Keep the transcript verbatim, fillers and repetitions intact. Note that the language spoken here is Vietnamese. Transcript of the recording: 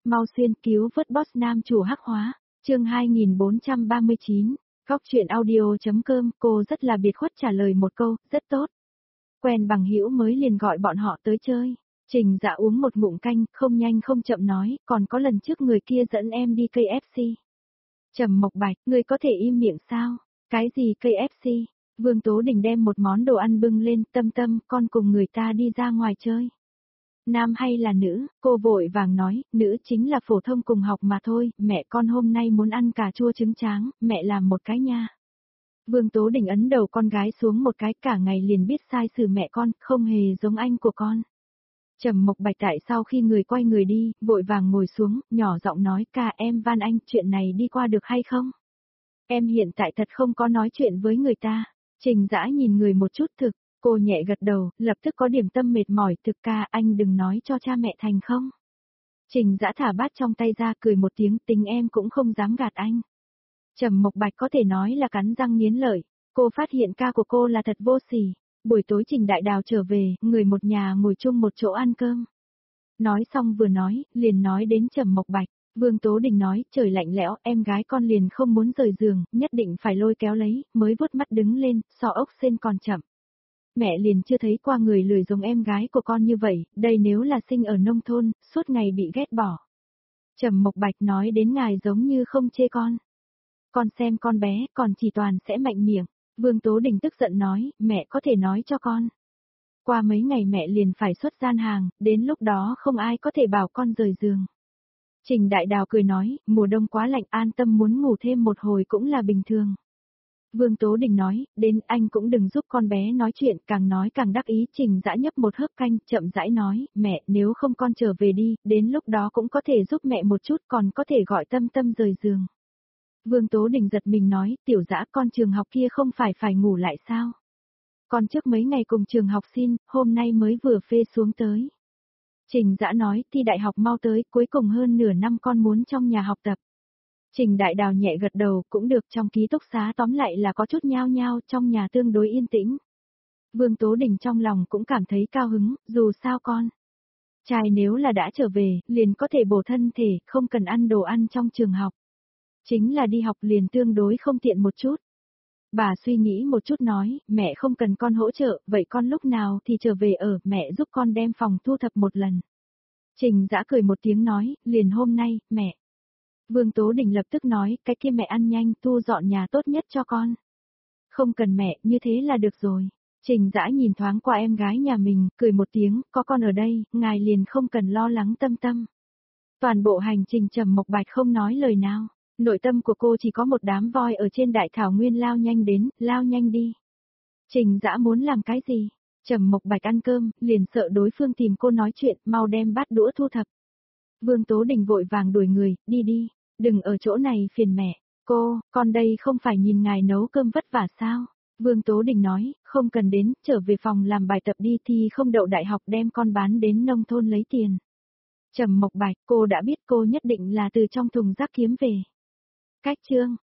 mau xuyên cứu vớt boss nam chủ hắc hóa, chương hai nghìn bốn trăm ba mươi chín, góc chuyện audio.com, cô rất là biệt khuất trả lời một câu, rất tốt. Quen bằng hữu mới liền gọi bọn họ tới chơi. Trình Dã uống một ngụm canh, không nhanh không chậm nói, còn có lần trước người kia dẫn em đi ca ép xê. Trầm Mộc Bạch, ngươi có thể im miệng sao? Cái gì ca ép xê? Vương Tố Đình đem một món đồ ăn bưng lên, Tâm Tâm, con cùng người ta đi ra ngoài chơi. Nam hay là nữ? Cô vội vàng nói, nữ chính là phổ thông cùng học mà thôi, mẹ con hôm nay muốn ăn cà chua trứng tráng, mẹ làm một cái nha. Vương Tố Đình ấn đầu con gái xuống một cái, cả ngày liền biết sai xử mẹ con, không hề giống anh của con. Trầm Mộc Bạch tại sau khi người quay người đi, vội vàng ngồi xuống, nhỏ giọng nói, ca em van anh, chuyện này đi qua được hay không? Em hiện tại thật không có nói chuyện với người ta. Trình Dã nhìn người một chút thực, cô nhẹ gật đầu, lập tức có điểm tâm mệt mỏi, thực ca anh đừng nói cho cha mẹ thành không? Trình Dã thả bát trong tay ra, cười một tiếng, tính em cũng không dám gạt anh. Trầm Mộc Bạch có thể nói là cắn răng nghiến lợi, cô phát hiện ca của cô là thật vô sỉ. Buổi tối Trình Đại Đào trở về, người một nhà ngồi chung một chỗ ăn cơm. Nói xong vừa nói, liền nói đến Trầm Mộc Bạch. Vương Tố Đình nói, trời lạnh lẽo, em gái con liền không muốn rời giường, nhất định phải lôi kéo lấy, mới vuốt mắt đứng lên, so ốc sên còn chậm. Mẹ liền chưa thấy qua người lười giống em gái của con như vậy, đây nếu là sinh ở nông thôn, suốt ngày bị ghét bỏ. Trầm Mộc Bạch nói đến ngài giống như không chê con. Con xem con bé, còn chỉ toàn sẽ mạnh miệng. Vương Tố Đình tức giận nói, mẹ có thể nói cho con. Qua mấy ngày mẹ liền phải xuất gian hàng, đến lúc đó không ai có thể bảo con rời giường. Trình Đại Đào cười nói, mùa đông quá lạnh, an tâm muốn ngủ thêm một hồi cũng là bình thường. Vương Tố Đình nói, đến anh cũng đừng giúp con bé nói chuyện, càng nói càng đắc ý. Trình Dã nhấp một hớp canh, chậm rãi nói, mẹ, nếu không con trở về đi, đến lúc đó cũng có thể giúp mẹ một chút, còn có thể gọi Tâm Tâm rời giường. Vương Tố Đình giật mình nói, Tiểu Dã, con trường học kia không phải phải ngủ lại sao? Con trước mấy ngày cùng trường học xin, hôm nay mới vừa phê xuống tới. Trình Dã nói, thi đại học mau tới, cuối cùng hơn nửa năm con muốn trong nhà học tập. Trình Đại Đào nhẹ gật đầu, cũng được, trong ký túc xá tóm lại là có chút nhao nhao, trong nhà tương đối yên tĩnh. Vương Tố Đình trong lòng cũng cảm thấy cao hứng, dù sao con. Trai nếu là đã trở về, liền có thể bổ thân thể, không cần ăn đồ ăn trong trường học. Chính là đi học liền tương đối không tiện một chút. Bà suy nghĩ một chút nói, mẹ không cần con hỗ trợ, vậy con lúc nào thì trở về ở, mẹ giúp con đem phòng thu thập một lần. Trình Dã cười một tiếng nói, liền hôm nay, mẹ. Vương Tố Đình lập tức nói, cái kia mẹ ăn nhanh, thu dọn nhà tốt nhất cho con. Không cần mẹ, như thế là được rồi. Trình Dã nhìn thoáng qua em gái nhà mình, cười một tiếng, có con ở đây, ngài liền không cần lo lắng Tâm Tâm. Toàn bộ hành trình Trầm Mộc Bạch không nói lời nào. Nội tâm của cô chỉ có một đám voi ở trên đại thảo nguyên lao nhanh đến, lao nhanh đi. Trình Dã muốn làm cái gì? Trầm Mộc Bạch ăn cơm, liền sợ đối phương tìm cô nói chuyện, mau đem bát đũa thu thập. Vương Tố Đình vội vàng đuổi người, đi đi, đừng ở chỗ này phiền mẹ. Cô, con đây không phải nhìn ngài nấu cơm vất vả sao? Vương Tố Đình nói, không cần đến, trở về phòng làm bài tập đi, thì không đậu đại học đem con bán đến nông thôn lấy tiền. Trầm Mộc Bạch, cô đã biết cô nhất định là từ trong thùng rác kiếm về. Cách chương